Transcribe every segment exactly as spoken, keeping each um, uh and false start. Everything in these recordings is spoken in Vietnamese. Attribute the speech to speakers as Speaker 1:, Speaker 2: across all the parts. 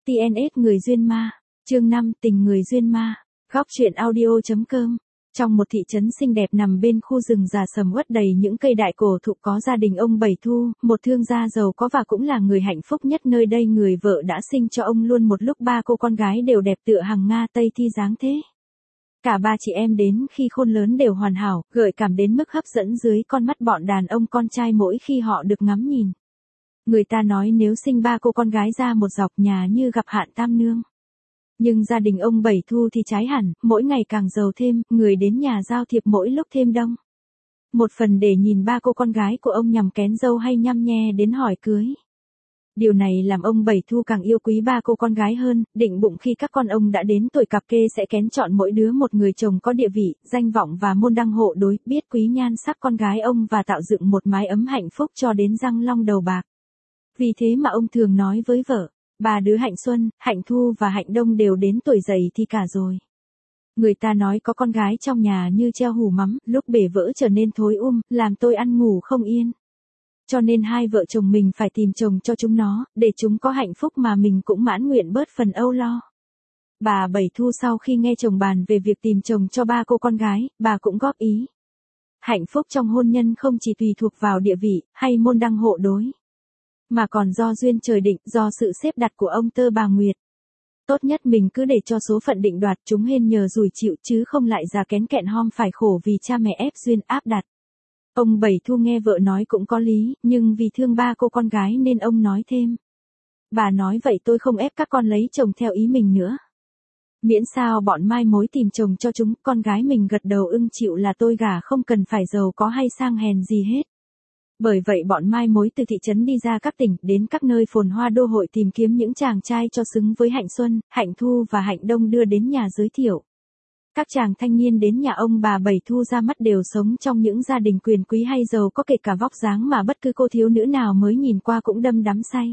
Speaker 1: tê en ét Người duyên ma, chương năm Tình người duyên ma, góc truyện audio.com. Trong một thị trấn xinh đẹp nằm bên khu rừng già sầm uất đầy những cây đại cổ thụ có gia đình ông Bảy Thu, một thương gia giàu có và cũng là người hạnh phúc nhất nơi đây. Người vợ đã sinh cho ông luôn một lúc ba cô con gái đều đẹp tựa hằng Nga Tây thi dáng thế. Cả ba chị em đến khi khôn lớn đều hoàn hảo, gợi cảm đến mức hấp dẫn dưới con mắt bọn đàn ông con trai mỗi khi họ được ngắm nhìn. Người ta nói nếu sinh ba cô con gái ra một dọc nhà như gặp hạn tam nương. Nhưng gia đình ông Bảy Thu thì trái hẳn, mỗi ngày càng giàu thêm, người đến nhà giao thiệp mỗi lúc thêm đông. Một phần để nhìn ba cô con gái của ông nhằm kén dâu hay nhăm nhe đến hỏi cưới. Điều này làm ông Bảy Thu càng yêu quý ba cô con gái hơn, định bụng khi các con ông đã đến tuổi cặp kê sẽ kén chọn mỗi đứa một người chồng có địa vị, danh vọng và môn đăng hộ đối, biết quý nhan sắc con gái ông và tạo dựng một mái ấm hạnh phúc cho đến răng long đầu bạc. Vì thế mà ông thường nói với vợ, ba đứa Hạnh Xuân, Hạnh Thu và Hạnh Đông đều đến tuổi dậy thì cả rồi. Người ta nói có con gái trong nhà như treo hủ mắm, lúc bể vỡ trở nên thối um, làm tôi ăn ngủ không yên. Cho nên hai vợ chồng mình phải tìm chồng cho chúng nó, để chúng có hạnh phúc mà mình cũng mãn nguyện bớt phần âu lo. Bà Bảy Thu sau khi nghe chồng bàn về việc tìm chồng cho ba cô con gái, bà cũng góp ý. Hạnh phúc trong hôn nhân không chỉ tùy thuộc vào địa vị, hay môn đăng hộ đối, mà còn do duyên trời định, do sự xếp đặt của ông Tơ bà Nguyệt. Tốt nhất mình cứ để cho số phận định đoạt, chúng hên nhờ rủi chịu chứ không lại già kén kẹn hom phải khổ vì cha mẹ ép duyên áp đặt. Ông Bảy Thu nghe vợ nói cũng có lý, nhưng vì thương ba cô con gái nên ông nói thêm. Bà nói vậy tôi không ép các con lấy chồng theo ý mình nữa. Miễn sao bọn mai mối tìm chồng cho chúng, con gái mình gật đầu ưng chịu là tôi gả, không cần phải giàu có hay sang hèn gì hết. Bởi vậy bọn mai mối từ thị trấn đi ra các tỉnh, đến các nơi phồn hoa đô hội tìm kiếm những chàng trai cho xứng với Hạnh Xuân, Hạnh Thu và Hạnh Đông đưa đến nhà giới thiệu. Các chàng thanh niên đến nhà ông bà Bảy Thu ra mắt đều sống trong những gia đình quyền quý hay giàu có, kể cả vóc dáng mà bất cứ cô thiếu nữ nào mới nhìn qua cũng đâm đắm say.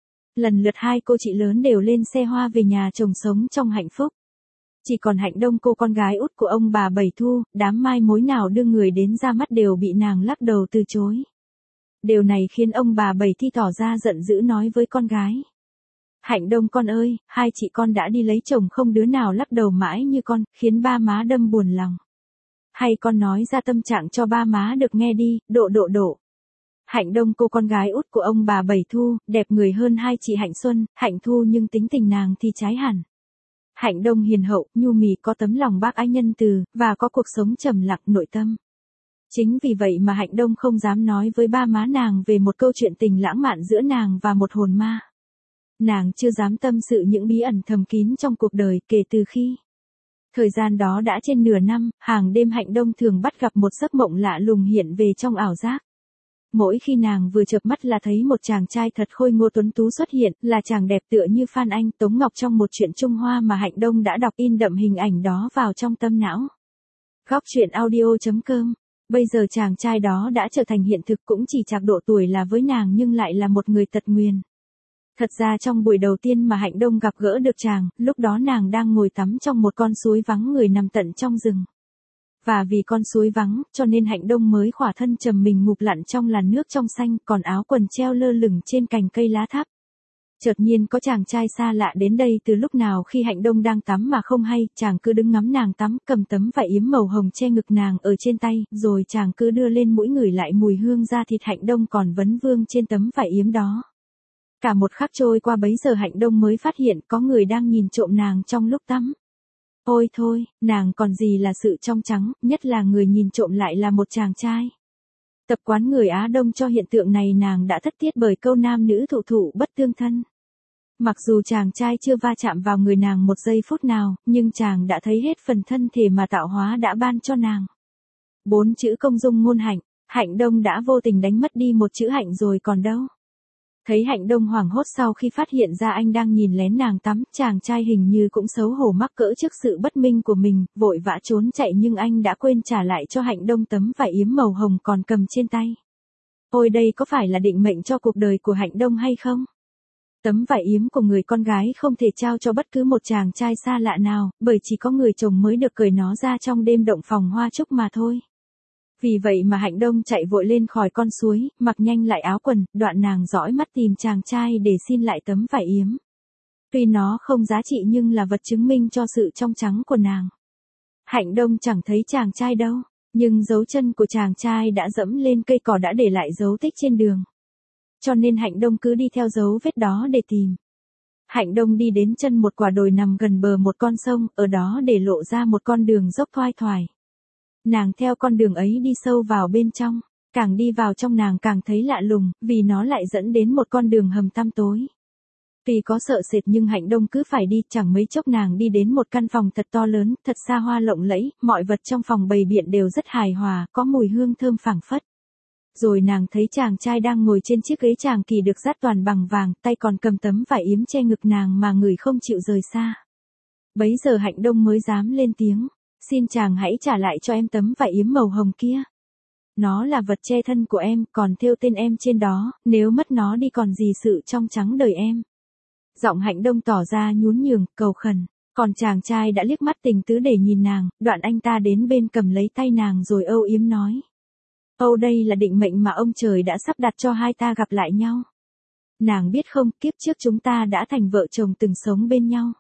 Speaker 1: Lần lượt hai cô chị lớn đều lên xe hoa về nhà chồng sống trong hạnh phúc. Chỉ còn Hạnh Đông, cô con gái út của ông bà Bảy Thu, đám mai mối nào đưa người đến ra mắt đều bị nàng lắc đầu từ chối. Điều này khiến ông bà Bảy Thi tỏ ra giận dữ nói với con gái. Hạnh Đông con ơi, hai chị con đã đi lấy chồng không đứa nào lắc đầu mãi như con, khiến ba má đâm buồn lòng. Hay con nói ra tâm trạng cho ba má được nghe đi, độ độ độ. Hạnh Đông, cô con gái út của ông bà Bảy Thu, đẹp người hơn hai chị Hạnh Xuân, Hạnh Thu, nhưng tính tình nàng thì trái hẳn. Hạnh Đông hiền hậu, nhu mì, có tấm lòng bác ái nhân từ, và có cuộc sống trầm lặng nội tâm. Chính vì vậy mà Hạnh Đông không dám nói với ba má nàng về một câu chuyện tình lãng mạn giữa nàng và một hồn ma. Nàng chưa dám tâm sự những bí ẩn thầm kín trong cuộc đời kể từ khi. Thời gian đó đã trên nửa năm, hàng đêm Hạnh Đông thường bắt gặp một giấc mộng lạ lùng hiện về trong ảo giác. Mỗi khi nàng vừa chợp mắt là thấy một chàng trai thật khôi ngô tuấn tú xuất hiện, là chàng đẹp tựa như Phan Anh, Tống Ngọc trong một truyện Trung Hoa mà Hạnh Đông đã đọc, in đậm hình ảnh đó vào trong tâm não. Góc truyện audio.com. Bây giờ chàng trai đó đã trở thành hiện thực, cũng chỉ chạc độ tuổi là với nàng nhưng lại là một người tật nguyền. Thật ra trong buổi đầu tiên mà Hạnh Đông gặp gỡ được chàng, lúc đó nàng đang ngồi tắm trong một con suối vắng người nằm tận trong rừng. Và vì con suối vắng, cho nên Hạnh Đông mới khỏa thân trầm mình ngụp lặn trong làn nước trong xanh, còn áo quần treo lơ lửng trên cành cây lá thắp. Chợt nhiên có chàng trai xa lạ đến đây từ lúc nào khi Hạnh Đông đang tắm mà không hay, chàng cứ đứng ngắm nàng tắm, cầm tấm vải yếm màu hồng che ngực nàng ở trên tay, rồi chàng cứ đưa lên mũi ngửi lại mùi hương da thịt Hạnh Đông còn vấn vương trên tấm vải yếm đó. Cả một khắc trôi qua bấy giờ Hạnh Đông mới phát hiện có người đang nhìn trộm nàng trong lúc tắm. Ôi thôi, nàng còn gì là sự trong trắng, nhất là người nhìn trộm lại là một chàng trai. Tập quán người Á Đông cho hiện tượng này nàng đã thất tiết bởi câu nam nữ thụ thụ bất tương thân. Mặc dù chàng trai chưa va chạm vào người nàng một giây phút nào, nhưng chàng đã thấy hết phần thân thể mà tạo hóa đã ban cho nàng. Bốn chữ công dung ngôn hạnh, Hạnh Đông đã vô tình đánh mất đi một chữ hạnh rồi còn đâu. Thấy Hạnh Đông hoảng hốt sau khi phát hiện ra anh đang nhìn lén nàng tắm, chàng trai hình như cũng xấu hổ mắc cỡ trước sự bất minh của mình, vội vã trốn chạy nhưng anh đã quên trả lại cho Hạnh Đông tấm vải yếm màu hồng còn cầm trên tay. Ôi, đây có phải là định mệnh cho cuộc đời của Hạnh Đông hay không? Tấm vải yếm của người con gái không thể trao cho bất cứ một chàng trai xa lạ nào, bởi chỉ có người chồng mới được cởi nó ra trong đêm động phòng hoa trúc mà thôi. Vì vậy mà Hạnh Đông chạy vội lên khỏi con suối, mặc nhanh lại áo quần, đoạn nàng dõi mắt tìm chàng trai để xin lại tấm vải yếm. Tuy nó không giá trị nhưng là vật chứng minh cho sự trong trắng của nàng. Hạnh Đông chẳng thấy chàng trai đâu, nhưng dấu chân của chàng trai đã dẫm lên cây cỏ đã để lại dấu tích trên đường. Cho nên Hạnh Đông cứ đi theo dấu vết đó để tìm. Hạnh Đông đi đến chân một quả đồi nằm gần bờ một con sông, ở đó để lộ ra một con đường dốc thoai thoải. Nàng theo con đường ấy đi sâu vào bên trong, càng đi vào trong nàng càng thấy lạ lùng, vì nó lại dẫn đến một con đường hầm tăm tối. Tuy có sợ sệt nhưng Hạnh Đông cứ phải đi, chẳng mấy chốc nàng đi đến một căn phòng thật to lớn, thật xa hoa lộng lẫy, mọi vật trong phòng bày biện đều rất hài hòa, có mùi hương thơm phảng phất. Rồi nàng thấy chàng trai đang ngồi trên chiếc ghế tràng kỳ được dát toàn bằng vàng, tay còn cầm tấm vải yếm che ngực nàng mà người không chịu rời xa. Bấy giờ Hạnh Đông mới dám lên tiếng, xin chàng hãy trả lại cho em tấm vải yếm màu hồng kia. Nó là vật che thân của em, còn thêu tên em trên đó, nếu mất nó đi còn gì sự trong trắng đời em. Giọng Hạnh Đông tỏ ra nhún nhường, cầu khẩn, còn chàng trai đã liếc mắt tình tứ để nhìn nàng, đoạn anh ta đến bên cầm lấy tay nàng rồi âu yếm nói. Âu đây là định mệnh mà ông trời đã sắp đặt cho hai ta gặp lại nhau. Nàng biết không, kiếp trước chúng ta đã thành vợ chồng từng sống bên nhau.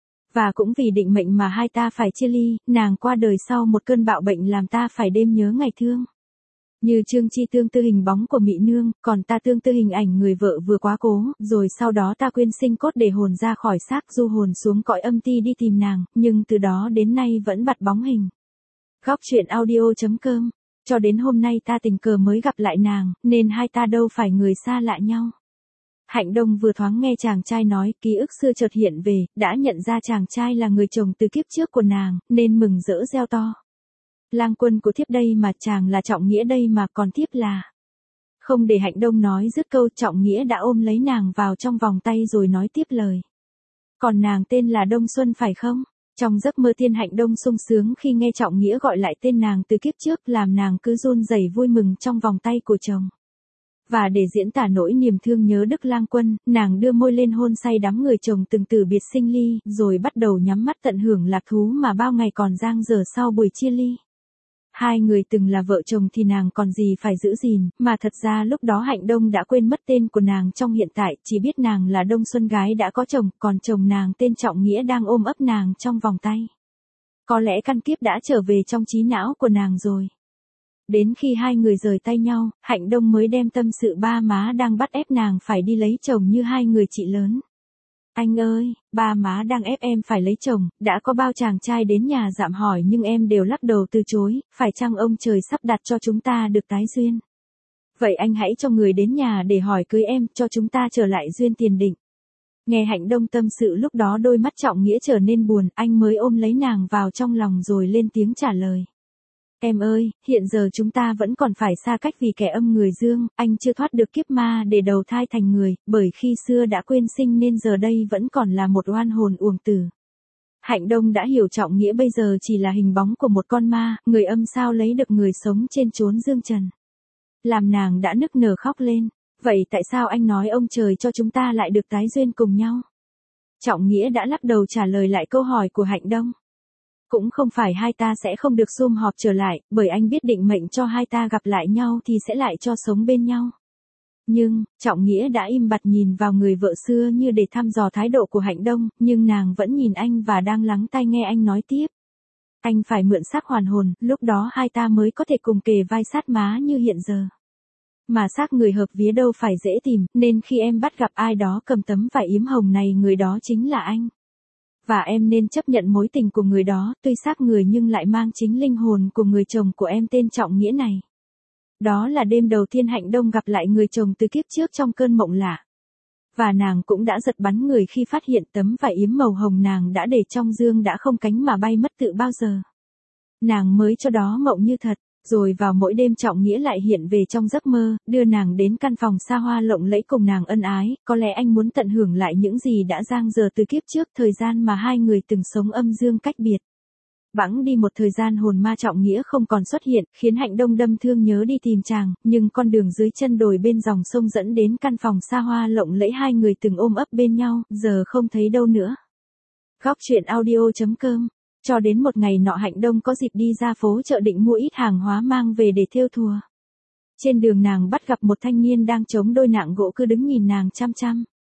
Speaker 1: Và cũng vì định mệnh mà hai ta phải chia ly, nàng qua đời sau một cơn bạo bệnh làm ta phải đêm nhớ ngày thương. Như Trương Chi tương tư hình bóng của Mị Nương, còn ta tương tư hình ảnh người vợ vừa quá cố, rồi sau đó ta quyên sinh cốt để hồn ra khỏi xác du hồn xuống cõi âm ti đi tìm nàng, nhưng từ đó đến nay vẫn bặt bóng hình. Góc truyện audio chấm com. Cho đến hôm nay ta tình cờ mới gặp lại nàng, nên hai ta đâu phải người xa lạ nhau. Hạnh Đông vừa thoáng nghe chàng trai nói, ký ức xưa chợt hiện về, đã nhận ra chàng trai là người chồng từ kiếp trước của nàng, nên mừng rỡ reo to. Lang quân của thiếp đây mà, chàng là Trọng Nghĩa đây mà, còn thiếp là... Không để Hạnh Đông nói dứt câu, Trọng Nghĩa đã ôm lấy nàng vào trong vòng tay rồi nói tiếp lời. Còn nàng tên là Đông Xuân phải không? Trong giấc mơ Thiên Hạnh Đông sung sướng khi nghe Trọng Nghĩa gọi lại tên nàng từ kiếp trước, làm nàng cứ run rẩy vui mừng trong vòng tay của chồng. Và để diễn tả nỗi niềm thương nhớ Đức Lang Quân, nàng đưa môi lên hôn say đắm người chồng từng từ biệt sinh ly, rồi bắt đầu nhắm mắt tận hưởng lạc thú mà bao ngày còn dang dở sau buổi chia ly. Hai người từng là vợ chồng thì nàng còn gì phải giữ gìn, mà thật ra lúc đó Hạnh Đông đã quên mất tên của nàng trong hiện tại, chỉ biết nàng là Đông Xuân gái đã có chồng, còn chồng nàng tên Trọng Nghĩa đang ôm ấp nàng trong vòng tay. Có lẽ căn kiếp đã trở về trong trí não của nàng rồi. Đến khi hai người rời tay nhau, Hạnh Đông mới đem tâm sự ba má đang bắt ép nàng phải đi lấy chồng như hai người chị lớn. Anh ơi, ba má đang ép em phải lấy chồng, đã có bao chàng trai đến nhà dạm hỏi nhưng em đều lắc đầu từ chối, phải chăng ông trời sắp đặt cho chúng ta được tái duyên? Vậy anh hãy cho người đến nhà để hỏi cưới em, cho chúng ta trở lại duyên tiền định. Nghe Hạnh Đông tâm sự lúc đó đôi mắt Trọng Nghĩa trở nên buồn, anh mới ôm lấy nàng vào trong lòng rồi lên tiếng trả lời. Em ơi, hiện giờ chúng ta vẫn còn phải xa cách vì kẻ âm người dương, anh chưa thoát được kiếp ma để đầu thai thành người, bởi khi xưa đã quên sinh nên giờ đây vẫn còn là một oan hồn uổng tử. Hạnh Đông đã hiểu Trọng Nghĩa bây giờ chỉ là hình bóng của một con ma, người âm sao lấy được người sống trên chốn dương trần. Làm nàng đã nức nở khóc lên, vậy tại sao anh nói ông trời cho chúng ta lại được tái duyên cùng nhau? Trọng Nghĩa đã lắc đầu trả lời lại câu hỏi của Hạnh Đông. Cũng không phải hai ta sẽ không được sum họp trở lại, bởi anh biết định mệnh cho hai ta gặp lại nhau thì sẽ lại cho sống bên nhau. Nhưng, Trọng Nghĩa đã im bặt nhìn vào người vợ xưa như để thăm dò thái độ của Hạnh Đông, nhưng nàng vẫn nhìn anh và đang lắng tai nghe anh nói tiếp. Anh phải mượn xác hoàn hồn, lúc đó hai ta mới có thể cùng kề vai sát má như hiện giờ. Mà xác người hợp vía đâu phải dễ tìm, nên khi em bắt gặp ai đó cầm tấm vải yếm hồng này, người đó chính là anh. Và em nên chấp nhận mối tình của người đó, tuy xác người nhưng lại mang chính linh hồn của người chồng của em tên Trọng Nghĩa này. Đó là đêm đầu tiên Hạnh Đông gặp lại người chồng từ kiếp trước trong cơn mộng lạ. Và nàng cũng đã giật bắn người khi phát hiện tấm vải yếm màu hồng nàng đã để trong dương đã không cánh mà bay mất tự bao giờ. Nàng mới cho đó mộng như thật. Rồi vào mỗi đêm Trọng Nghĩa lại hiện về trong giấc mơ, đưa nàng đến căn phòng xa hoa lộng lẫy cùng nàng ân ái, có lẽ anh muốn tận hưởng lại những gì đã dang dở từ kiếp trước, thời gian mà hai người từng sống âm dương cách biệt. Bẵng đi một thời gian hồn ma Trọng Nghĩa không còn xuất hiện, khiến Hạnh Đông đâm thương nhớ đi tìm chàng, nhưng con đường dưới chân đồi bên dòng sông dẫn đến căn phòng xa hoa lộng lẫy hai người từng ôm ấp bên nhau, giờ không thấy đâu nữa. Góc truyện audio chấm com. Cho đến một ngày nọ Hạnh Đông có dịp đi ra phố chợ định mua ít hàng hóa mang về để thêu thùa. Trên đường nàng bắt gặp một thanh niên đang chống đôi nạng gỗ cứ đứng nhìn nàng chăm chăm.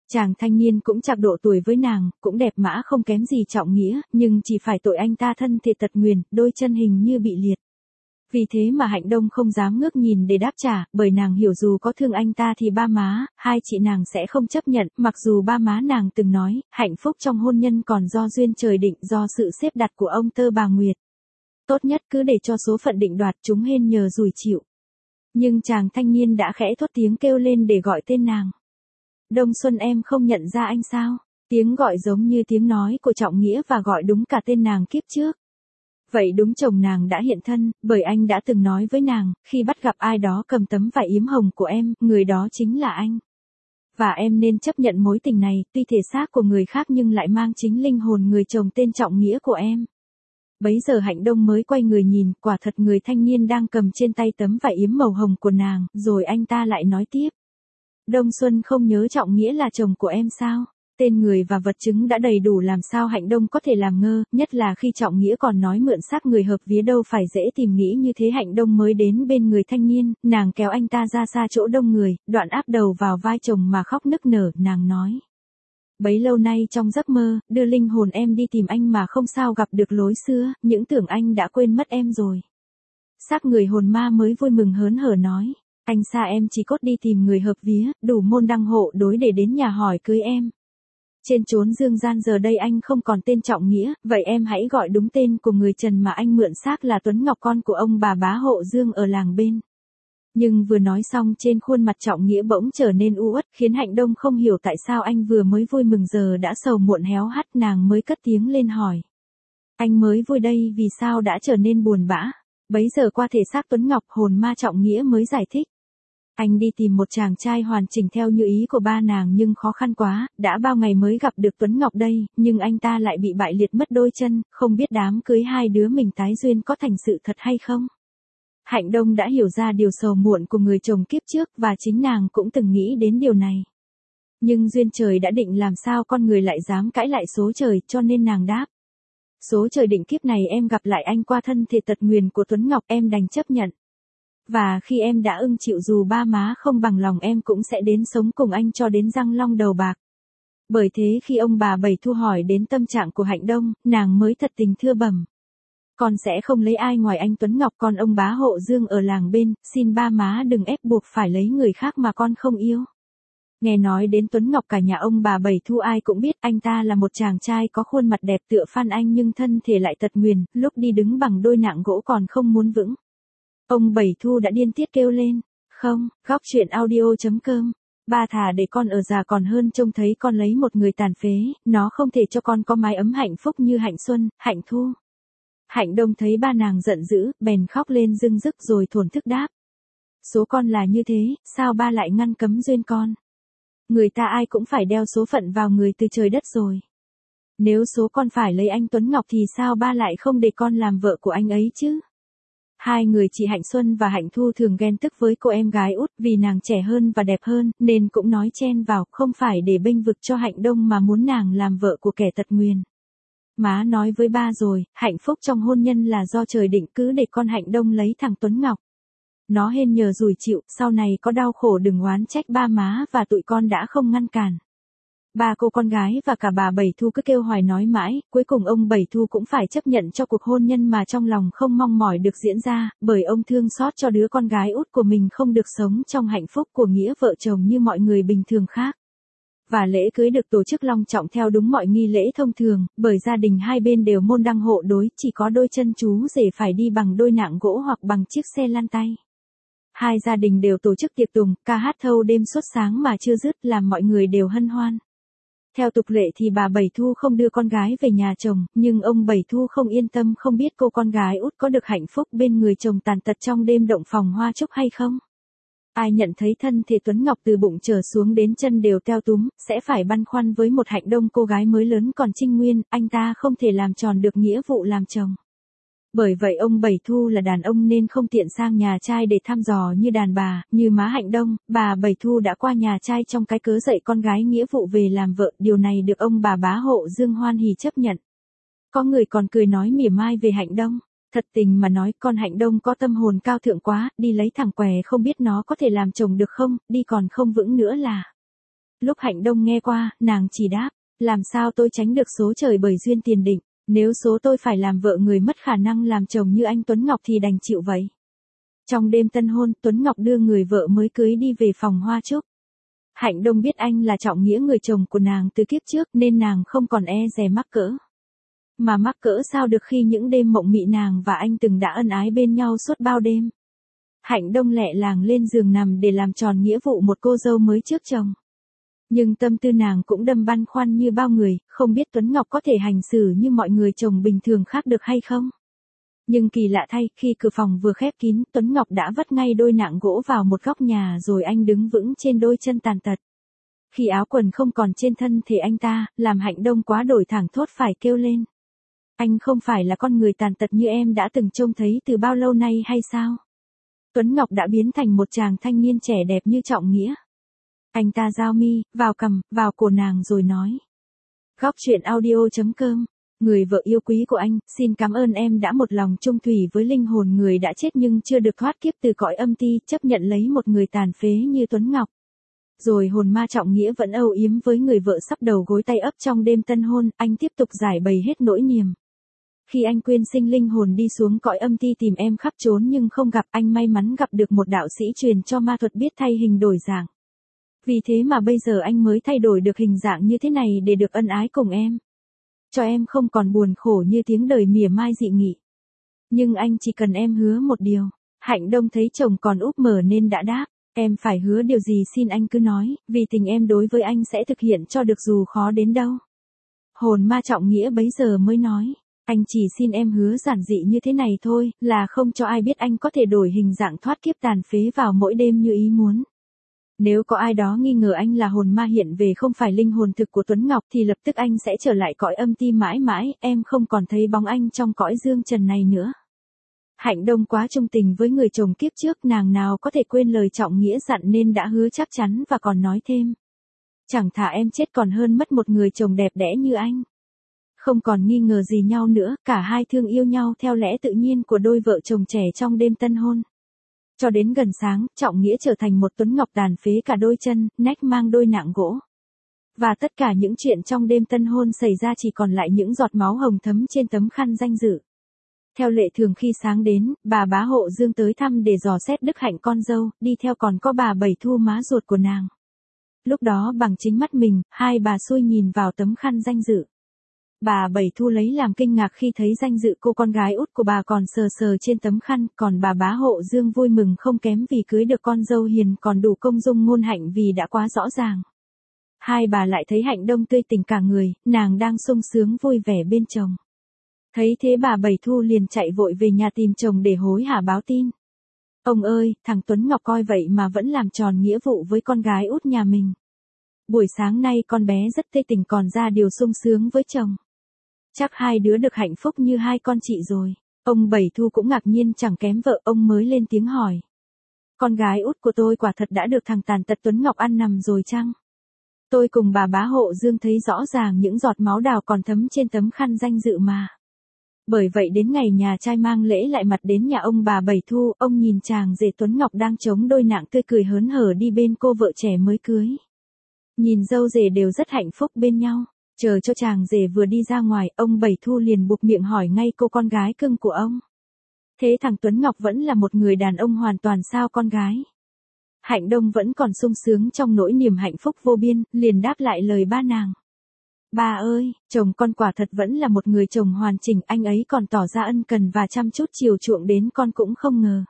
Speaker 1: Chàng thanh niên cũng chạc độ tuổi với nàng, cũng đẹp mã không kém gì Trọng Nghĩa, nhưng chỉ phải tội anh ta thân thể tật nguyền, đôi chân hình như bị liệt. Vì thế mà Hạnh Đông không dám ngước nhìn để đáp trả, bởi nàng hiểu dù có thương anh ta thì ba má, hai chị nàng sẽ không chấp nhận, mặc dù ba má nàng từng nói, hạnh phúc trong hôn nhân còn do duyên trời định, do sự xếp đặt của ông Tơ Bà Nguyệt. Tốt nhất cứ để cho số phận định đoạt, chúng hên nhờ rủi chịu. Nhưng chàng thanh niên đã khẽ thốt tiếng kêu lên để gọi tên nàng. Đông Xuân, em không nhận ra anh sao? Tiếng gọi giống như tiếng nói của Trọng Nghĩa và gọi đúng cả tên nàng kiếp trước. Vậy đúng chồng nàng đã hiện thân, bởi anh đã từng nói với nàng, khi bắt gặp ai đó cầm tấm vải yếm hồng của em, người đó chính là anh. Và em nên chấp nhận mối tình này, tuy thể xác của người khác nhưng lại mang chính linh hồn người chồng tên Trọng Nghĩa của em. Bấy giờ Hạnh Đông mới quay người nhìn, quả thật người thanh niên đang cầm trên tay tấm vải yếm màu hồng của nàng, rồi anh ta lại nói tiếp. Đông Xuân không nhớ Trọng Nghĩa là chồng của em sao? Tên người và vật chứng đã đầy đủ, làm sao Hạnh Đông có thể làm ngơ, nhất là khi Trọng Nghĩa còn nói mượn xác người hợp vía, đâu phải dễ tìm. Nghĩ như thế Hạnh Đông mới đến bên người thanh niên, nàng kéo anh ta ra xa chỗ đông người, đoạn áp đầu vào vai chồng mà khóc nức nở, nàng nói. Bấy lâu nay trong giấc mơ, đưa linh hồn em đi tìm anh mà không sao gặp được lối xưa, những tưởng anh đã quên mất em rồi. Xác người hồn ma mới vui mừng hớn hở nói. Anh xa em chỉ cốt đi tìm người hợp vía, đủ môn đăng hộ đối để đến nhà hỏi cưới em. Trên chốn dương gian giờ đây anh không còn tên Trọng Nghĩa, vậy em hãy gọi đúng tên của người Trần mà anh mượn xác là Tuấn Ngọc, con của ông bà bá hộ Dương ở làng bên. Nhưng vừa nói xong trên khuôn mặt Trọng Nghĩa bỗng trở nên u uất, khiến Hạnh Đông không hiểu tại sao anh vừa mới vui mừng giờ đã sầu muộn héo hắt. Nàng mới cất tiếng lên hỏi. Anh mới vui đây, vì sao đã trở nên buồn bã? Bấy giờ qua thể xác Tuấn Ngọc, hồn ma Trọng Nghĩa mới giải thích. Anh đi tìm một chàng trai hoàn chỉnh theo như ý của ba nàng nhưng khó khăn quá, đã bao ngày mới gặp được Tuấn Ngọc đây, nhưng anh ta lại bị bại liệt mất đôi chân, không biết đám cưới hai đứa mình tái duyên có thành sự thật hay không. Hạnh Đông đã hiểu ra điều sầu muộn của người chồng kiếp trước và chính nàng cũng từng nghĩ đến điều này. Nhưng duyên trời đã định, làm sao con người lại dám cãi lại số trời, cho nên nàng đáp. Số trời định kiếp này em gặp lại anh qua thân thể tật nguyền của Tuấn Ngọc, em đành chấp nhận. Và khi em đã ưng chịu, dù ba má không bằng lòng, em cũng sẽ đến sống cùng anh cho đến răng long đầu bạc. Bởi thế khi ông bà Bảy Thu hỏi đến tâm trạng của Hạnh Đông, nàng mới thật tình thưa bẩm. Con sẽ không lấy ai ngoài anh Tuấn Ngọc, con ông bá hộ Dương ở làng bên, xin ba má đừng ép buộc phải lấy người khác mà con không yêu. Nghe nói đến Tuấn Ngọc, cả nhà ông bà Bảy Thu ai cũng biết anh ta là một chàng trai có khuôn mặt đẹp tựa Phan Anh nhưng thân thể lại tật nguyền, lúc đi đứng bằng đôi nạng gỗ còn không muốn vững. Ông Bảy Thu đã điên tiết kêu lên. Không, góc truyện audio chấm com. Ba thà để con ở già còn hơn trông thấy con lấy một người tàn phế, nó không thể cho con có mái ấm hạnh phúc như Hạnh Xuân, Hạnh Thu. Hạnh Đông thấy ba nàng giận dữ, bèn khóc lên rưng rức rồi thổn thức đáp. Số con là như thế, sao ba lại ngăn cấm duyên con? Người ta ai cũng phải đeo số phận vào người từ trời đất rồi. Nếu số con phải lấy anh Tuấn Ngọc thì sao ba lại không để con làm vợ của anh ấy chứ? Hai người chị Hạnh Xuân và Hạnh Thu thường ghen tức với cô em gái út vì nàng trẻ hơn và đẹp hơn, nên cũng nói chen vào, không phải để bênh vực cho Hạnh Đông mà muốn nàng làm vợ của kẻ tật nguyền. Má nói với ba rồi, hạnh phúc trong hôn nhân là do trời định, cứ để con Hạnh Đông lấy thằng Tuấn Ngọc. Nó hên nhờ rủi chịu, sau này có đau khổ đừng oán trách ba má và tụi con đã không ngăn cản. Ba cô con gái và cả bà Bảy Thu cứ kêu hoài nói mãi, cuối cùng ông Bảy Thu cũng phải chấp nhận cho cuộc hôn nhân mà trong lòng không mong mỏi được diễn ra, bởi ông thương xót cho đứa con gái út của mình không được sống trong hạnh phúc của nghĩa vợ chồng như mọi người bình thường khác. Và lễ cưới được tổ chức long trọng theo đúng mọi nghi lễ thông thường, bởi gia đình hai bên đều môn đăng hộ đối, chỉ có đôi chân chú rể phải đi bằng đôi nạng gỗ hoặc bằng chiếc xe lăn tay. Hai gia đình đều tổ chức tiệc tùng, ca hát thâu đêm suốt sáng mà chưa dứt, làm mọi người đều hân hoan. Theo tục lệ thì bà Bảy Thu không đưa con gái về nhà chồng, nhưng ông Bảy Thu không yên tâm không biết cô con gái út có được hạnh phúc bên người chồng tàn tật trong đêm động phòng hoa chúc hay không. Ai nhận thấy thân thể Tuấn Ngọc từ bụng trở xuống đến chân đều teo túm, sẽ phải băn khoăn với một Hạnh Đông cô gái mới lớn còn trinh nguyên, anh ta không thể làm tròn được nghĩa vụ làm chồng. Bởi vậy ông Bảy Thu là đàn ông nên không tiện sang nhà trai để thăm dò như đàn bà, như má Hạnh Đông, bà Bảy Thu đã qua nhà trai trong cái cớ dạy con gái nghĩa vụ về làm vợ, điều này được ông bà bá hộ Dương hoan hỉ chấp nhận. Có người còn cười nói mỉa mai về Hạnh Đông. Thật tình mà nói, con Hạnh Đông có tâm hồn cao thượng quá, đi lấy thằng què không biết nó có thể làm chồng được không, đi còn không vững nữa là. Lúc Hạnh Đông nghe qua, nàng chỉ đáp, làm sao tôi tránh được số trời bởi duyên tiền định, nếu số tôi phải làm vợ người mất khả năng làm chồng như anh Tuấn Ngọc thì đành chịu vậy. Trong đêm tân hôn, Tuấn Ngọc đưa người vợ mới cưới đi về phòng hoa chúc. Hạnh Đông biết anh là trọng nghĩa người chồng của nàng từ kiếp trước nên nàng không còn e dè mắc cỡ. Mà mắc cỡ sao được khi những đêm mộng mị nàng và anh từng đã ân ái bên nhau suốt bao đêm. Hạnh Đông lẹ làng lên giường nằm để làm tròn nghĩa vụ một cô dâu mới trước chồng. Nhưng tâm tư nàng cũng đâm băn khoăn như bao người, không biết Tuấn Ngọc có thể hành xử như mọi người chồng bình thường khác được hay không. Nhưng kỳ lạ thay, khi cửa phòng vừa khép kín, Tuấn Ngọc đã vắt ngay đôi nạng gỗ vào một góc nhà rồi anh đứng vững trên đôi chân tàn tật. Khi áo quần không còn trên thân thể anh ta, làm Hạnh Đông quá đổi thẳng thốt phải kêu lên. Anh không phải là con người tàn tật như em đã từng trông thấy từ bao lâu nay hay sao? Tuấn Ngọc đã biến thành một chàng thanh niên trẻ đẹp như trọng nghĩa. Anh ta giao mi, vào cằm, vào cổ nàng rồi nói. Góc truyện audio chấm com, người vợ yêu quý của anh, xin cảm ơn em đã một lòng chung thủy với linh hồn người đã chết nhưng chưa được thoát kiếp từ cõi âm ti, chấp nhận lấy một người tàn phế như Tuấn Ngọc. Rồi hồn ma trọng nghĩa vẫn âu yếm với người vợ sắp đầu gối tay ấp trong đêm tân hôn, anh tiếp tục giải bày hết nỗi niềm. Khi anh quyên sinh linh hồn đi xuống cõi âm ti tìm em khắp trốn nhưng không gặp, anh may mắn gặp được một đạo sĩ truyền cho ma thuật biết thay hình đổi dạng. Vì thế mà bây giờ anh mới thay đổi được hình dạng như thế này để được ân ái cùng em. Cho em không còn buồn khổ như tiếng đời mỉa mai dị nghị. Nhưng anh chỉ cần em hứa một điều. Hạnh Đông thấy chồng còn úp mở nên đã đáp. Em phải hứa điều gì xin anh cứ nói, vì tình em đối với anh sẽ thực hiện cho được dù khó đến đâu. Hồn ma trọng nghĩa bấy giờ mới nói. Anh chỉ xin em hứa giản dị như thế này thôi, là không cho ai biết anh có thể đổi hình dạng thoát kiếp tàn phế vào mỗi đêm như ý muốn. Nếu có ai đó nghi ngờ anh là hồn ma hiện về không phải linh hồn thực của Tuấn Ngọc thì lập tức anh sẽ trở lại cõi âm ti mãi mãi, em không còn thấy bóng anh trong cõi dương trần này nữa. Hạnh Đông quá trung tình với người chồng kiếp trước, nàng nào có thể quên lời trọng nghĩa dặn nên đã hứa chắc chắn và còn nói thêm. Chẳng thà em chết còn hơn mất một người chồng đẹp đẽ như anh. Không còn nghi ngờ gì nhau nữa, cả hai thương yêu nhau theo lẽ tự nhiên của đôi vợ chồng trẻ trong đêm tân hôn. Cho đến gần sáng, trọng nghĩa trở thành một Tuấn Ngọc tàn phế cả đôi chân, nách mang đôi nạng gỗ. Và tất cả những chuyện trong đêm tân hôn xảy ra chỉ còn lại những giọt máu hồng thấm trên tấm khăn danh dự. Theo lệ thường khi sáng đến, bà bá Hộ Dương tới thăm để dò xét đức hạnh con dâu, đi theo còn có bà Bảy Thu má ruột của nàng. Lúc đó bằng chính mắt mình, hai bà xui nhìn vào tấm khăn danh dự. Bà Bảy Thu lấy làm kinh ngạc khi thấy danh dự cô con gái út của bà còn sờ sờ trên tấm khăn, còn bà bá Hộ Dương vui mừng không kém vì cưới được con dâu hiền còn đủ công dung ngôn hạnh vì đã quá rõ ràng. Hai bà lại thấy Hạnh Đông tươi tỉnh cả người, nàng đang sung sướng vui vẻ bên chồng. Thấy thế bà Bảy Thu liền chạy vội về nhà tìm chồng để hối hả báo tin. Ông ơi, thằng Tuấn Ngọc coi vậy mà vẫn làm tròn nghĩa vụ với con gái út nhà mình. Buổi sáng nay con bé rất tê tỉnh còn ra điều sung sướng với chồng. Chắc hai đứa được hạnh phúc như hai con chị rồi. Ông Bảy Thu cũng ngạc nhiên chẳng kém vợ, ông mới lên tiếng hỏi. Con gái út của tôi quả thật đã được thằng tàn tật Tuấn Ngọc ăn nằm rồi chăng? Tôi cùng bà bá Hộ Dương thấy rõ ràng những giọt máu đào còn thấm trên tấm khăn danh dự mà. Bởi vậy đến ngày nhà trai mang lễ lại mặt đến nhà ông bà Bảy Thu, ông nhìn chàng rể Tuấn Ngọc đang chống đôi nạng tươi cười hớn hở đi bên cô vợ trẻ mới cưới. Nhìn dâu rể đều rất hạnh phúc bên nhau. Chờ cho chàng rể vừa đi ra ngoài, ông Bảy Thu liền buộc miệng hỏi ngay cô con gái cưng của ông. Thế thằng Tuấn Ngọc vẫn là một người đàn ông hoàn toàn sao con gái? Hạnh Đông vẫn còn sung sướng trong nỗi niềm hạnh phúc vô biên, liền đáp lại lời ba nàng. Ba ơi, chồng con quả thật vẫn là một người chồng hoàn chỉnh, anh ấy còn tỏ ra ân cần và chăm chút chiều chuộng đến con cũng không ngờ.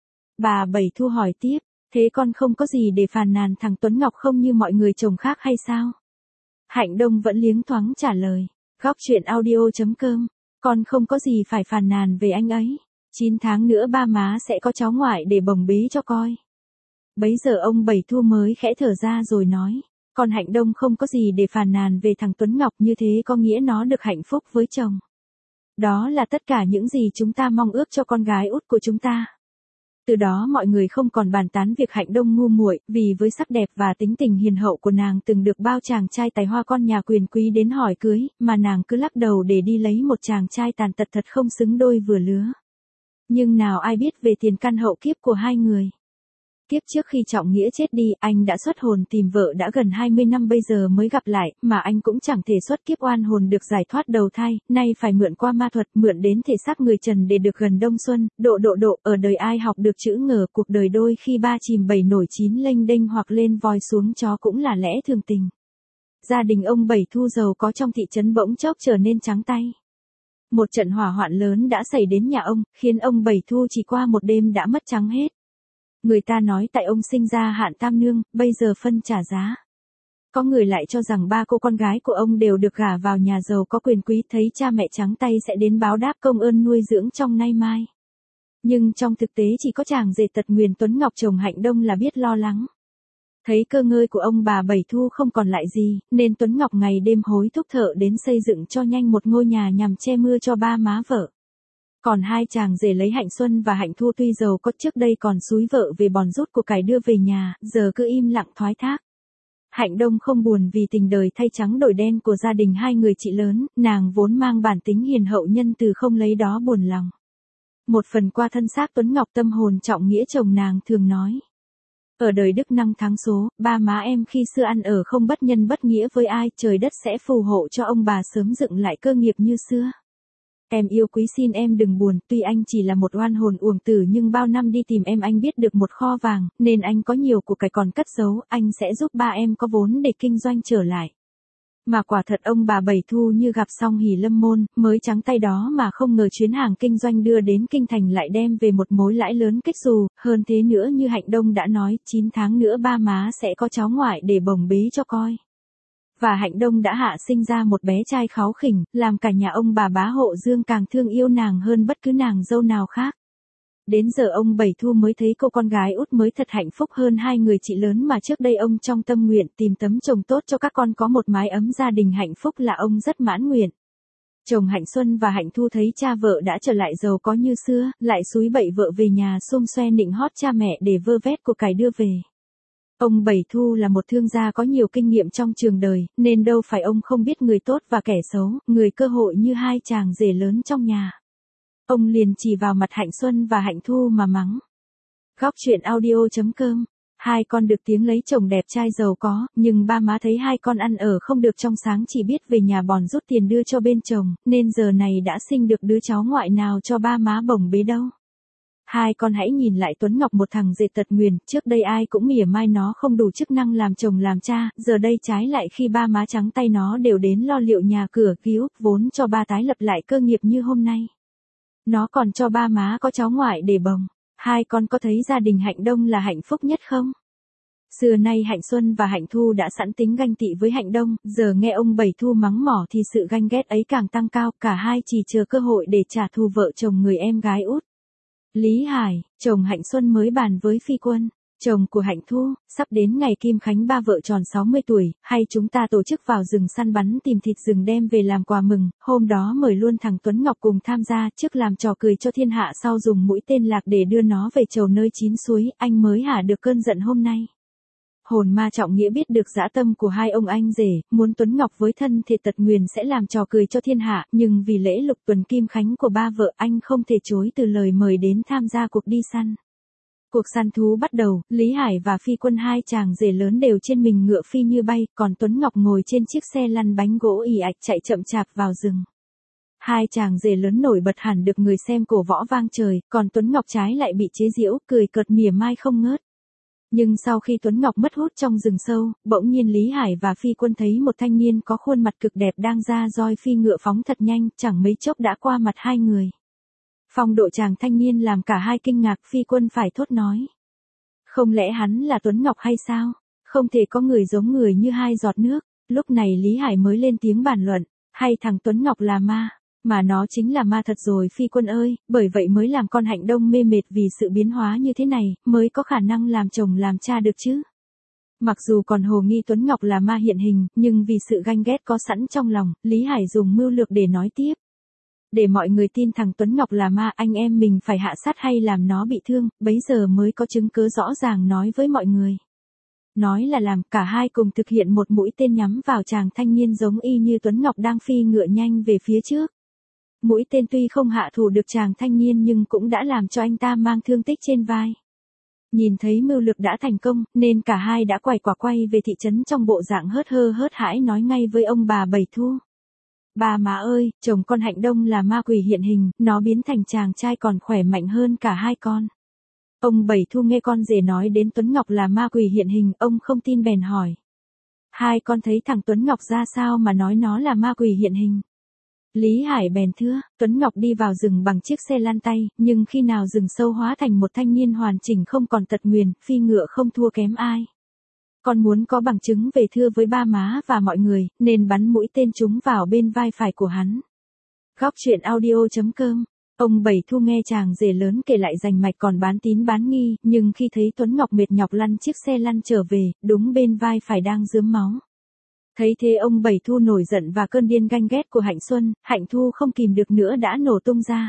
Speaker 1: Bà Bảy Thu hỏi tiếp, thế con không có gì để phàn nàn thằng Tuấn Ngọc không như mọi người chồng khác hay sao? Hạnh Đông vẫn liếng thoáng trả lời, góc truyện audio chấm com, con không có gì phải phàn nàn về anh ấy. chín tháng nữa ba má sẽ có cháu ngoại để bồng bế cho coi. Bấy giờ ông Bảy Thu mới khẽ thở ra rồi nói, con Hạnh Đông không có gì để phàn nàn về thằng Tuấn Ngọc, như thế có nghĩa nó được hạnh phúc với chồng. Đó là tất cả những gì chúng ta mong ước cho con gái út của chúng ta. Từ đó mọi người không còn bàn tán việc Hạnh Đông ngu muội, vì với sắc đẹp và tính tình hiền hậu của nàng từng được bao chàng trai tài hoa con nhà quyền quý đến hỏi cưới, mà nàng cứ lắc đầu để đi lấy một chàng trai tàn tật thật không xứng đôi vừa lứa. Nhưng nào ai biết về tiền căn hậu kiếp của hai người. kiếp trước khi Trọng Nghĩa chết đi, anh đã xuất hồn tìm vợ đã gần hai mươi năm bây giờ mới gặp lại, mà anh cũng chẳng thể xuất kiếp oan hồn được giải thoát đầu thai, nay phải mượn qua ma thuật, mượn đến thể xác người trần để được gần đông xuân, độ độ độ, ở đời ai học được chữ ngờ, cuộc đời đôi khi ba chìm bảy nổi chín lênh đênh hoặc lên voi xuống chó cũng là lẽ thường tình. Gia đình ông Bảy Thu giàu có trong thị trấn bỗng chốc trở nên trắng tay. Một trận hỏa hoạn lớn đã xảy đến nhà ông, khiến ông Bảy Thu chỉ qua một đêm đã mất trắng hết. Người ta nói tại ông sinh ra hạn tam nương, bây giờ phân trả giá. Có người lại cho rằng ba cô con gái của ông đều được gả vào nhà giàu có quyền quý, thấy cha mẹ trắng tay sẽ đến báo đáp công ơn nuôi dưỡng trong nay mai. Nhưng trong thực tế chỉ có chàng rể Tật Nguyền Tuấn Ngọc chồng Hạnh Đông là biết lo lắng. Thấy cơ ngơi của ông bà Bảy Thu không còn lại gì, nên Tuấn Ngọc ngày đêm hối thúc thợ đến xây dựng cho nhanh một ngôi nhà nhằm che mưa cho ba má vợ. Còn hai chàng rể lấy Hạnh Xuân và Hạnh Thu tuy giàu có trước đây còn xúi vợ về bòn rút của cải đưa về nhà, giờ cứ im lặng thoái thác. Hạnh Đông không buồn vì tình đời thay trắng đổi đen của gia đình hai người chị lớn, nàng vốn mang bản tính hiền hậu nhân từ không lấy đó buồn lòng. Một phần qua thân xác Tuấn Ngọc tâm hồn Trọng Nghĩa chồng nàng thường nói. Ở đời đức năng thắng số, ba má em khi xưa ăn ở không bất nhân bất nghĩa với ai, trời đất sẽ phù hộ cho ông bà sớm dựng lại cơ nghiệp như xưa. Em yêu quý xin em đừng buồn, tuy anh chỉ là một oan hồn uổng tử nhưng bao năm đi tìm em anh biết được một kho vàng, nên anh có nhiều của cải còn cất giấu, anh sẽ giúp ba em có vốn để kinh doanh trở lại. Mà quả thật ông bà Bảy Thu như gặp xong hỉ lâm môn, mới trắng tay đó mà không ngờ chuyến hàng kinh doanh đưa đến kinh thành lại đem về một mối lãi lớn kích xù, hơn thế nữa như Hạnh Đông đã nói, chín tháng nữa ba má sẽ có cháu ngoại để bồng bế cho coi. Và Hạnh Đông đã hạ sinh ra một bé trai kháu khỉnh, làm cả nhà ông bà bá Hộ Dương càng thương yêu nàng hơn bất cứ nàng dâu nào khác. Đến giờ ông Bảy Thu mới thấy cô con gái út mới thật hạnh phúc hơn hai người chị lớn mà trước đây ông trong tâm nguyện tìm tấm chồng tốt cho các con có một mái ấm gia đình hạnh phúc là ông rất mãn nguyện. Chồng Hạnh Xuân và Hạnh Thu thấy cha vợ đã trở lại giàu có như xưa, lại xúi bậy vợ về nhà xum xoe nịnh hót cha mẹ để vơ vét của cải đưa về. Ông Bảy Thu là một thương gia có nhiều kinh nghiệm trong trường đời, nên đâu phải ông không biết người tốt và kẻ xấu, người cơ hội như hai chàng rể lớn trong nhà. Ông liền chỉ vào mặt Hạnh Xuân và Hạnh Thu mà mắng. Góc truyện audio chấm com. Hai con được tiếng lấy chồng đẹp trai giàu có, nhưng ba má thấy hai con ăn ở không được trong sáng chỉ biết về nhà bòn rút tiền đưa cho bên chồng, nên giờ này đã sinh được đứa cháu ngoại nào cho ba má bồng bế đâu. Hai con hãy nhìn lại Tuấn Ngọc một thằng dệt Tật Nguyền, trước đây ai cũng mỉa mai nó không đủ chức năng làm chồng làm cha, giờ đây trái lại khi ba má trắng tay nó đều đến lo liệu nhà cửa cứu, vốn cho ba tái lập lại cơ nghiệp như hôm nay. Nó còn cho ba má có cháu ngoại để bồng. Hai con có thấy gia đình Hạnh Đông là hạnh phúc nhất không? Xưa nay Hạnh Xuân và Hạnh Thu đã sẵn tính ganh tị với Hạnh Đông, giờ nghe ông Bảy Thu mắng mỏ thì sự ganh ghét ấy càng tăng cao, cả hai chỉ chờ cơ hội để trả thù vợ chồng người em gái út. Lý Hải, chồng Hạnh Xuân mới bàn với Phi Quân, chồng của Hạnh Thu, sắp đến ngày Kim Khánh ba vợ tròn sáu mươi tuổi, hay chúng ta tổ chức vào rừng săn bắn tìm thịt rừng đem về làm quà mừng, hôm đó mời luôn thằng Tuấn Ngọc cùng tham gia, trước làm trò cười cho thiên hạ sau dùng mũi tên lạc để đưa nó về chầu nơi chín suối, anh mới hả được cơn giận hôm nay. Hồn ma Trọng Nghĩa biết được dã tâm của hai ông anh rể, muốn Tuấn Ngọc với thân thể Tật Nguyền sẽ làm trò cười cho thiên hạ, nhưng vì lễ lục tuần Kim Khánh của ba vợ anh không thể chối từ lời mời đến tham gia cuộc đi săn. Cuộc săn thú bắt đầu, Lý Hải và Phi Quân hai chàng rể lớn đều trên mình ngựa phi như bay, còn Tuấn Ngọc ngồi trên chiếc xe lăn bánh gỗ ì ạch chạy chậm chạp vào rừng. Hai chàng rể lớn nổi bật hẳn được người xem cổ võ vang trời, còn Tuấn Ngọc trái lại bị chế giễu, cười cợt mỉa mai không ngớt. Nhưng sau khi Tuấn Ngọc mất hút trong rừng sâu, bỗng nhiên Lý Hải và Phi Quân thấy một thanh niên có khuôn mặt cực đẹp đang ra roi phi ngựa phóng thật nhanh, chẳng mấy chốc đã qua mặt hai người. Phong độ chàng thanh niên làm cả hai kinh ngạc, Phi Quân phải thốt nói. Không lẽ hắn là Tuấn Ngọc hay sao? Không thể có người giống người như hai giọt nước. Lúc này Lý Hải mới lên tiếng bàn luận, hay thằng Tuấn Ngọc là ma? Mà nó chính là ma thật rồi Phi Quân ơi, bởi vậy mới làm con Hạnh Đông mê mệt vì sự biến hóa như thế này, mới có khả năng làm chồng làm cha được chứ. Mặc dù còn hồ nghi Tuấn Ngọc là ma hiện hình, nhưng vì sự ganh ghét có sẵn trong lòng, Lý Hải dùng mưu lược để nói tiếp. Để mọi người tin thằng Tuấn Ngọc là ma, anh em mình phải hạ sát hay làm nó bị thương, bấy giờ mới có chứng cứ rõ ràng nói với mọi người. Nói là làm, cả hai cùng thực hiện một mũi tên nhắm vào chàng thanh niên giống y như Tuấn Ngọc đang phi ngựa nhanh về phía trước. Mũi tên tuy không hạ thủ được chàng thanh niên nhưng cũng đã làm cho anh ta mang thương tích trên vai. Nhìn thấy mưu lược đã thành công, nên cả hai đã quay quả quay về thị trấn trong bộ dạng hớt hơ hớt hãi nói ngay với ông bà Bảy Thu. Bà má ơi, chồng con Hạnh Đông là ma quỷ hiện hình, nó biến thành chàng trai còn khỏe mạnh hơn cả hai con. Ông Bảy Thu nghe con rể nói đến Tuấn Ngọc là ma quỷ hiện hình, ông không tin bèn hỏi. Hai con thấy thằng Tuấn Ngọc ra sao mà nói nó là ma quỷ hiện hình? Lý Hải bèn thưa, Tuấn Ngọc đi vào rừng bằng chiếc xe lăn tay, nhưng khi nào rừng sâu hóa thành một thanh niên hoàn chỉnh không còn tật nguyền, phi ngựa không thua kém ai. Con muốn có bằng chứng về thưa với ba má và mọi người, nên bắn mũi tên chúng vào bên vai phải của hắn. Góc truyện audio chấm com. Ông Bảy Thu nghe chàng rể lớn kể lại rành mạch còn bán tín bán nghi, nhưng khi thấy Tuấn Ngọc mệt nhọc lăn chiếc xe lăn trở về, đúng bên vai phải đang rướm máu. Thấy thế ông Bảy Thu nổi giận và cơn điên ganh ghét của Hạnh Xuân, Hạnh Thu không kìm được nữa đã nổ tung ra.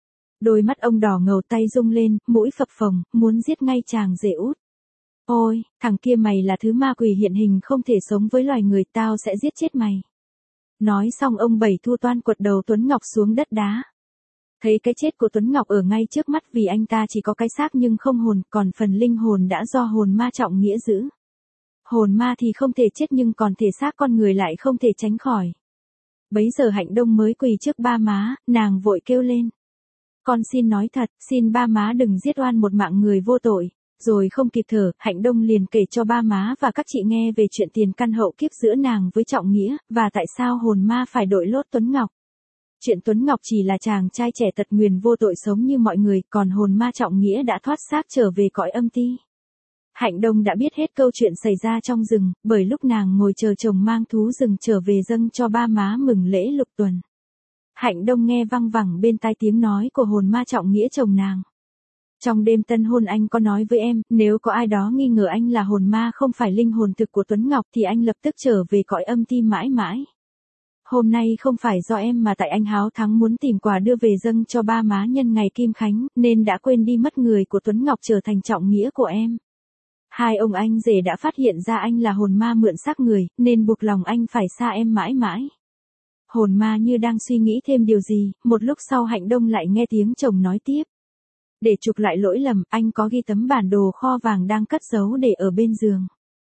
Speaker 1: Đôi mắt ông đỏ ngầu, tay rung lên, mũi phập phồng, muốn giết ngay chàng rể út. Ôi, thằng kia mày là thứ ma quỷ hiện hình không thể sống với loài người, tao sẽ giết chết mày. Nói xong ông Bảy Thu toan quật đầu Tuấn Ngọc xuống đất đá. Thấy cái chết của Tuấn Ngọc ở ngay trước mắt vì anh ta chỉ có cái xác nhưng không hồn, còn phần linh hồn đã do hồn ma Trọng Nghĩa giữ. Hồn ma thì không thể chết nhưng còn thể xác con người lại không thể tránh khỏi. Bấy giờ Hạnh Đông mới quỳ trước ba má, nàng vội kêu lên. Con xin nói thật, xin ba má đừng giết oan một mạng người vô tội. Rồi không kịp thở, Hạnh Đông liền kể cho ba má và các chị nghe về chuyện tiền căn hậu kiếp giữa nàng với Trọng Nghĩa, và tại sao hồn ma phải đội lốt Tuấn Ngọc. Chuyện Tuấn Ngọc chỉ là chàng trai trẻ tật nguyền vô tội sống như mọi người, còn hồn ma Trọng Nghĩa đã thoát xác trở về cõi âm ti. Hạnh Đông đã biết hết câu chuyện xảy ra trong rừng, bởi lúc nàng ngồi chờ chồng mang thú rừng trở về dâng cho ba má mừng lễ lục tuần. Hạnh Đông nghe văng vẳng bên tai tiếng nói của hồn ma Trọng Nghĩa chồng nàng. Trong đêm tân hôn anh có nói với em, nếu có ai đó nghi ngờ anh là hồn ma không phải linh hồn thực của Tuấn Ngọc thì anh lập tức trở về cõi âm ti mãi mãi. Hôm nay không phải do em mà tại anh háo thắng muốn tìm quà đưa về dâng cho ba má nhân ngày Kim Khánh, nên đã quên đi mất người của Tuấn Ngọc trở thành Trọng Nghĩa của em. Hai ông anh rể đã phát hiện ra anh là hồn ma mượn xác người, nên buộc lòng anh phải xa em mãi mãi. Hồn ma như đang suy nghĩ thêm điều gì, một lúc sau Hạnh Đông lại nghe tiếng chồng nói tiếp. Để chuộc lại lỗi lầm, anh có ghi tấm bản đồ kho vàng đang cất giấu để ở bên giường.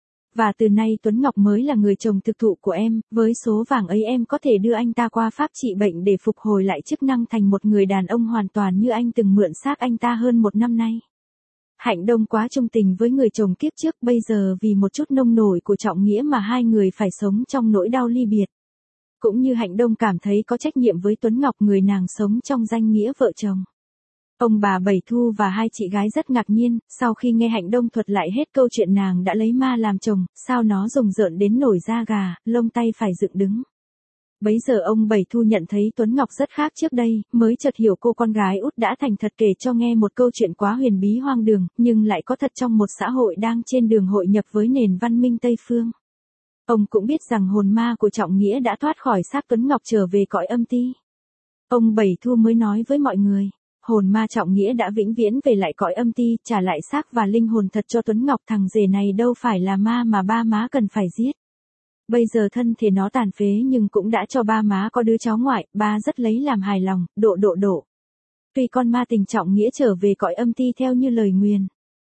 Speaker 1: Và từ nay Tuấn Ngọc mới là người chồng thực thụ của em, với số vàng ấy em có thể đưa anh ta qua pháp trị bệnh để phục hồi lại chức năng thành một người đàn ông hoàn toàn như anh từng mượn xác anh ta hơn một năm nay. Hạnh Đông quá trung tình với người chồng kiếp trước, bây giờ vì một chút nông nổi của Trọng Nghĩa mà hai người phải sống trong nỗi đau ly biệt. Cũng như Hạnh Đông cảm thấy có trách nhiệm với Tuấn Ngọc, người nàng sống trong danh nghĩa vợ chồng. Ông bà Bảy Thu và hai chị gái rất ngạc nhiên, sau khi nghe Hạnh Đông thuật lại hết câu chuyện nàng đã lấy ma làm chồng, sao nó rùng rợn đến nổi da gà, lông tay phải dựng đứng. Bấy giờ ông Bảy Thu nhận thấy Tuấn Ngọc rất khác trước đây, mới chợt hiểu cô con gái út đã thành thật kể cho nghe một câu chuyện quá huyền bí hoang đường, nhưng lại có thật trong một xã hội đang trên đường hội nhập với nền văn minh Tây Phương. Ông cũng biết rằng hồn ma của Trọng Nghĩa đã thoát khỏi xác Tuấn Ngọc trở về cõi âm ti. Ông Bảy Thu mới nói với mọi người. Hồn ma Trọng Nghĩa đã vĩnh viễn về lại cõi âm ti, trả lại xác và linh hồn thật cho Tuấn Ngọc. Thằng rể này đâu phải là ma mà ba má cần phải giết. Bây giờ thân thể nó tàn phế nhưng cũng đã cho ba má có đứa cháu ngoại, ba rất lấy làm hài lòng, độ độ độ. Tuy con ma tình Trọng Nghĩa trở về cõi âm ti theo như lời nguyền.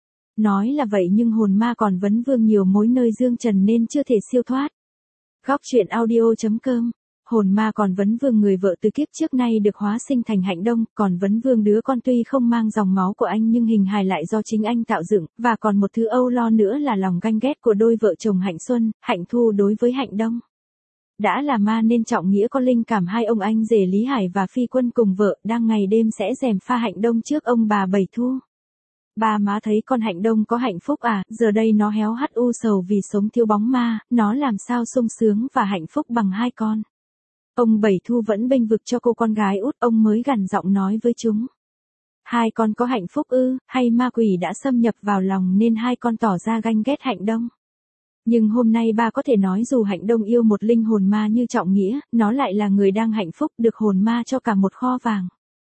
Speaker 1: Nói là vậy nhưng hồn ma còn vấn vương nhiều mối nơi dương trần nên chưa thể siêu thoát. Góc truyện audio chấm com. Hồn ma còn vấn vương người vợ từ kiếp trước nay được hóa sinh thành Hạnh Đông, còn vấn vương đứa con tuy không mang dòng máu của anh nhưng hình hài lại do chính anh tạo dựng, và còn một thứ âu lo nữa là lòng ganh ghét của đôi vợ chồng Hạnh Xuân, Hạnh Thu đối với Hạnh Đông. Đã là ma nên Trọng Nghĩa có linh cảm hai ông anh rể Lý Hải và Phi Quân cùng vợ đang ngày đêm sẽ gièm pha Hạnh Đông trước ông bà Bảy Thu. Ba má thấy con Hạnh Đông có hạnh phúc à, giờ đây nó héo hắt u sầu vì sống thiếu bóng ma, nó làm sao sung sướng và hạnh phúc bằng hai con. Ông Bảy Thu vẫn bênh vực cho cô con gái út, ông mới gằn giọng nói với chúng. Hai con có hạnh phúc ư, hay ma quỷ đã xâm nhập vào lòng nên hai con tỏ ra ganh ghét Hạnh Đông. Nhưng hôm nay ba có thể nói dù Hạnh Đông yêu một linh hồn ma như Trọng Nghĩa, nó lại là người đang hạnh phúc được hồn ma cho cả một kho vàng.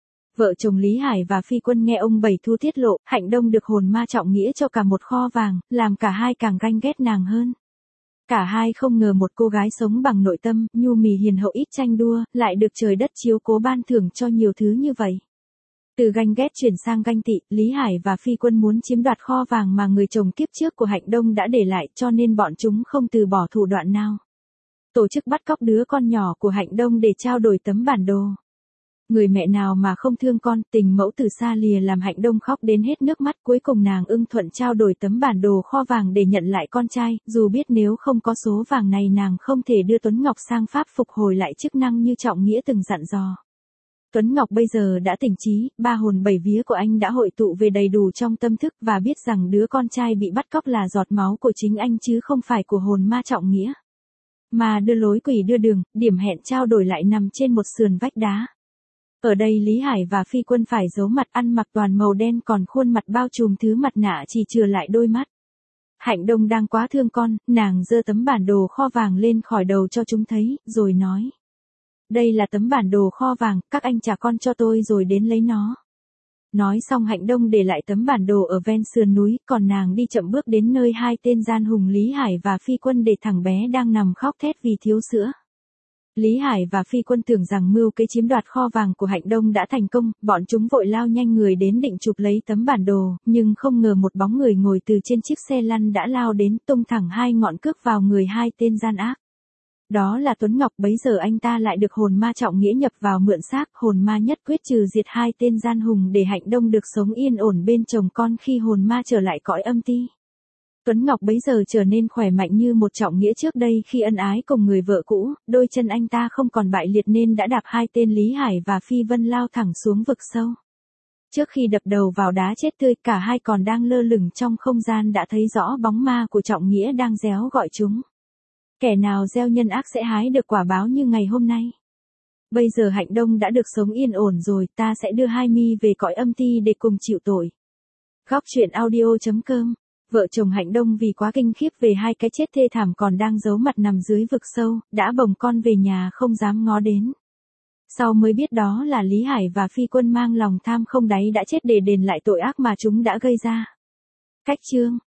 Speaker 1: Vợ chồng Lý Hải và Phi Quân nghe ông Bảy Thu tiết lộ, Hạnh Đông được hồn ma Trọng Nghĩa cho cả một kho vàng, làm cả hai càng ganh ghét nàng hơn. Cả hai không ngờ một cô gái sống bằng nội tâm, nhu mì hiền hậu ít tranh đua, lại được trời đất chiếu cố ban thưởng cho nhiều thứ như vậy. Từ ganh ghét chuyển sang ganh tị, Lý Hải và Phi Quân muốn chiếm đoạt kho vàng mà người chồng kiếp trước của Hạnh Đông đã để lại, cho nên bọn chúng không từ bỏ thủ đoạn nào. Tổ chức bắt cóc đứa con nhỏ của Hạnh Đông để trao đổi tấm bản đồ. Người mẹ nào mà không thương con, tình mẫu từ xa lìa làm Hạnh Đông khóc đến hết nước mắt, cuối cùng nàng ưng thuận trao đổi tấm bản đồ kho vàng để nhận lại con trai, dù biết nếu không có số vàng này nàng không thể đưa Tuấn Ngọc sang Pháp phục hồi lại chức năng như Trọng Nghĩa từng dặn dò. Tuấn Ngọc bây giờ đã tỉnh trí, ba hồn bảy vía của anh đã hội tụ về đầy đủ trong tâm thức và biết rằng đứa con trai bị bắt cóc là giọt máu của chính anh chứ không phải của hồn ma Trọng Nghĩa. Mà đưa lối quỷ đưa đường, điểm hẹn trao đổi lại nằm trên một sườn vách đá. Ở đây Lý Hải và Phi Quân phải giấu mặt, ăn mặc toàn màu đen, còn khuôn mặt bao trùm thứ mặt nạ chỉ chừa lại đôi mắt. Hạnh Đông đang quá thương con, nàng giơ tấm bản đồ kho vàng lên khỏi đầu cho chúng thấy, rồi nói. Đây là tấm bản đồ kho vàng, các anh trả con cho tôi rồi đến lấy nó. Nói xong Hạnh Đông để lại tấm bản đồ ở ven sườn núi, còn nàng đi chậm bước đến nơi hai tên gian hùng Lý Hải và Phi Quân để thằng bé đang nằm khóc thét vì thiếu sữa. Lý Hải và Phi Quân tưởng rằng mưu kế chiếm đoạt kho vàng của Hạnh Đông đã thành công, bọn chúng vội lao nhanh người đến định chụp lấy tấm bản đồ, nhưng không ngờ một bóng người ngồi từ trên chiếc xe lăn đã lao đến, tung thẳng hai ngọn cước vào người hai tên gian ác. Đó là Tuấn Ngọc, bấy giờ anh ta lại được hồn ma Trọng Nghĩa nhập vào mượn xác, hồn ma nhất quyết trừ diệt hai tên gian hùng để Hạnh Đông được sống yên ổn bên chồng con khi hồn ma trở lại cõi âm ti. Tuấn Ngọc bấy giờ trở nên khỏe mạnh như một Trọng Nghĩa trước đây khi ân ái cùng người vợ cũ, đôi chân anh ta không còn bại liệt nên đã đạp hai tên Lý Hải và Phi Vân lao thẳng xuống vực sâu. Trước khi đập đầu vào đá chết tươi, cả hai còn đang lơ lửng trong không gian đã thấy rõ bóng ma của Trọng Nghĩa đang réo gọi chúng. Kẻ nào gieo nhân ác sẽ hái được quả báo như ngày hôm nay. Bây giờ Hạnh Đông đã được sống yên ổn rồi, ta sẽ đưa hai mi về cõi âm ti để cùng chịu tội. Góc truyện audio chấm com. Vợ chồng Hạnh Đông vì quá kinh khiếp về hai cái chết thê thảm còn đang giấu mặt nằm dưới vực sâu, đã bồng con về nhà không dám ngó đến. Sau mới biết đó là Lý Hải và Phi Quân mang lòng tham không đáy đã chết để đền lại tội ác mà chúng đã gây ra. Cách chương